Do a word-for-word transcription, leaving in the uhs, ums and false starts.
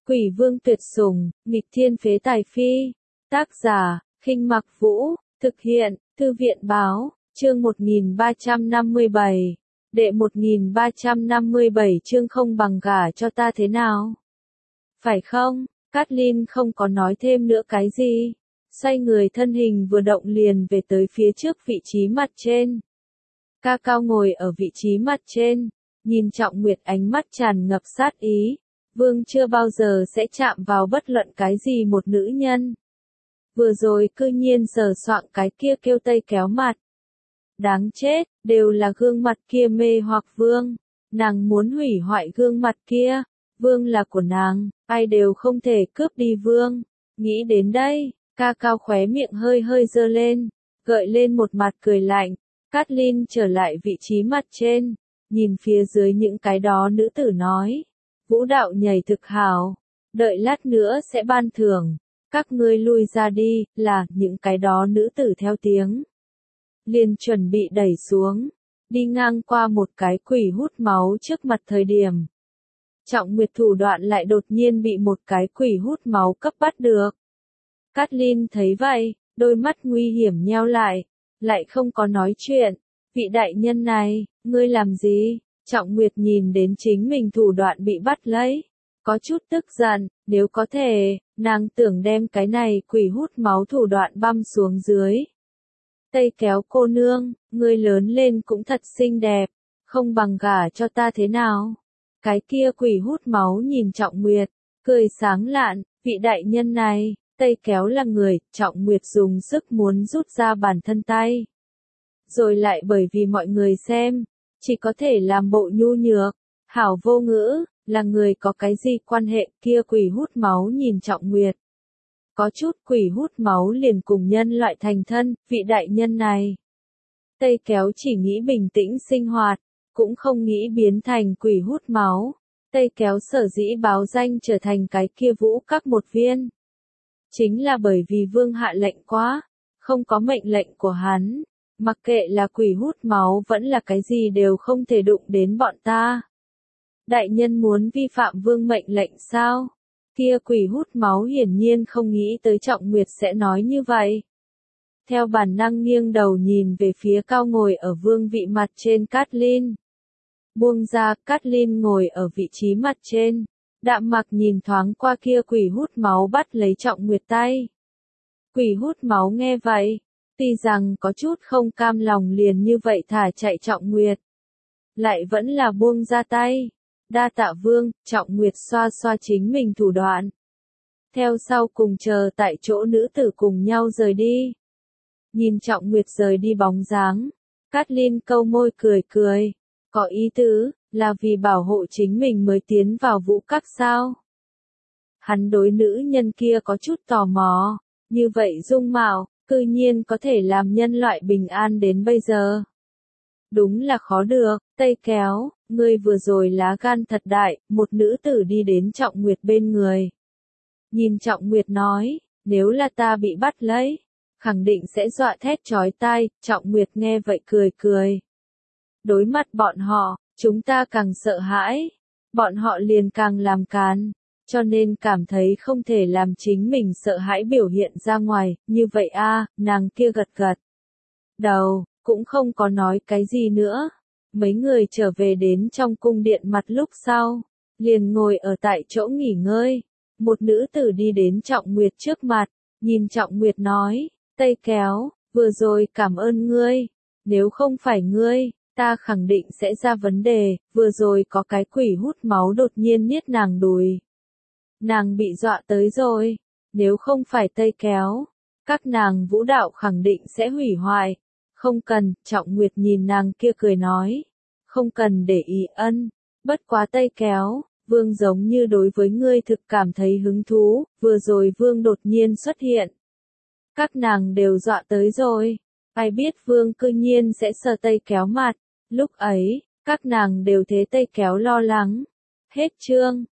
Quỷ vương tuyệt sủng, nghịch thiên phế tài phi. Tác giả, Khinh Mặc Vũ, thực hiện, Thư viện báo, chương một nghìn ba trăm năm mươi bảy. Đệ một nghìn ba trăm năm mươi bảy chương không bằng gả cho ta thế nào? Phải không? Cát-linh không có nói thêm nữa cái gì. Xoay người thân hình vừa động liền về tới phía trước vị trí mặt trên. Ca Cao ngồi ở vị trí mặt trên, nhìn Trọng Nguyệt ánh mắt tràn ngập sát ý. Vương chưa bao giờ sẽ chạm vào bất luận cái gì một nữ nhân. Vừa rồi cư nhiên sờ soạng cái kia kêu Tây kéo mặt. Đáng chết, đều là gương mặt kia mê hoặc Vương. Nàng muốn hủy hoại gương mặt kia. Vương là của nàng, ai đều không thể cướp đi Vương. Nghĩ đến đây, Ca Cao khóe miệng hơi hơi dơ lên, gợi lên một mặt cười lạnh. Cát-linh trở lại vị trí mặt trên, nhìn phía dưới những cái đó nữ tử nói. Vũ đạo nhảy thực hảo, đợi lát nữa sẽ ban thưởng, các ngươi lui ra đi, là, những cái đó nữ tử theo tiếng. Liền chuẩn bị đẩy xuống, đi ngang qua một cái quỷ hút máu trước mặt thời điểm. Trọng Nguyệt thủ đoạn lại đột nhiên bị một cái quỷ hút máu cấp bắt được. Cát-linh thấy vậy, đôi mắt nguy hiểm nheo lại, lại không có nói chuyện. Vị đại nhân này, ngươi làm gì? Trọng Nguyệt nhìn đến chính mình thủ đoạn bị bắt lấy, có chút tức giận, nếu có thể, nàng tưởng đem cái này quỷ hút máu thủ đoạn băm xuống dưới. Tây kéo cô nương, ngươi lớn lên cũng thật xinh đẹp, không bằng gả cho ta thế nào? Cái kia quỷ hút máu nhìn Trọng Nguyệt, cười sáng lạn, vị đại nhân này, Tây kéo là người, Trọng Nguyệt dùng sức muốn rút ra bản thân tay. Rồi lại bởi vì mọi người xem, chỉ có thể làm bộ nhu nhược, hảo vô ngữ, là người có cái gì quan hệ kia quỷ hút máu nhìn Trọng Nguyệt. Có chút quỷ hút máu liền cùng nhân loại thành thân, vị đại nhân này. Tây kéo chỉ nghĩ bình tĩnh sinh hoạt, cũng không nghĩ biến thành quỷ hút máu. Tây kéo sở dĩ báo danh trở thành cái kia vũ các một viên. Chính là bởi vì vương hạ lệnh quá, không có mệnh lệnh của hắn. Mặc kệ là quỷ hút máu vẫn là cái gì đều không thể đụng đến bọn ta. Đại nhân muốn vi phạm vương mệnh lệnh sao? Kia quỷ hút máu hiển nhiên không nghĩ tới Trọng Nguyệt sẽ nói như vậy. Theo bản năng nghiêng đầu nhìn về phía cao ngồi ở vương vị mặt trên Cát-linh. Buông ra, Cát-linh ngồi ở vị trí mặt trên. Đạm mặc nhìn thoáng qua kia quỷ hút máu bắt lấy Trọng Nguyệt tay. Quỷ hút máu nghe vậy. Tuy rằng có chút không cam lòng liền như vậy thả chạy Trọng Nguyệt. Lại vẫn là buông ra tay. Đa tạ vương, Trọng Nguyệt xoa xoa chính mình thủ đoạn. Theo sau cùng chờ tại chỗ nữ tử cùng nhau rời đi. Nhìn Trọng Nguyệt rời đi bóng dáng. Cát-linh câu môi cười cười. Có ý tứ, là vì bảo hộ chính mình mới tiến vào vũ các sao. Hắn đối nữ nhân kia có chút tò mò. Như vậy dung mạo. Cư nhiên có thể làm nhân loại bình an đến bây giờ. Đúng là khó được, Tây kéo, ngươi vừa rồi lá gan thật đại, một nữ tử đi đến Trọng Nguyệt bên người. Nhìn Trọng Nguyệt nói, nếu là ta bị bắt lấy, khẳng định sẽ dọa thét chói tai, Trọng Nguyệt nghe vậy cười cười. Đối mặt bọn họ, chúng ta càng sợ hãi, bọn họ liền càng làm càn. Cho nên cảm thấy không thể làm chính mình sợ hãi biểu hiện ra ngoài, như vậy a, à, nàng kia gật gật. Đầu, cũng không có nói cái gì nữa. Mấy người trở về đến trong cung điện mặt lúc sau, liền ngồi ở tại chỗ nghỉ ngơi. Một nữ tử đi đến Trọng Nguyệt trước mặt, nhìn Trọng Nguyệt nói, Tây kéo, vừa rồi cảm ơn ngươi, nếu không phải ngươi, ta khẳng định sẽ ra vấn đề, vừa rồi có cái quỷ hút máu đột nhiên niết nàng đùi. Nàng bị dọa tới rồi, nếu không phải Tây kéo, các nàng vũ đạo khẳng định sẽ hủy hoại. Không cần, Trọng Nguyệt nhìn nàng kia cười nói, không cần để ý ân, bất quá Tây kéo, vương giống như đối với ngươi thực cảm thấy hứng thú, vừa rồi vương đột nhiên xuất hiện. Các nàng đều dọa tới rồi, ai biết vương cư nhiên sẽ sờ Tây kéo mặt, lúc ấy, các nàng đều thế Tây kéo lo lắng. Hết chương.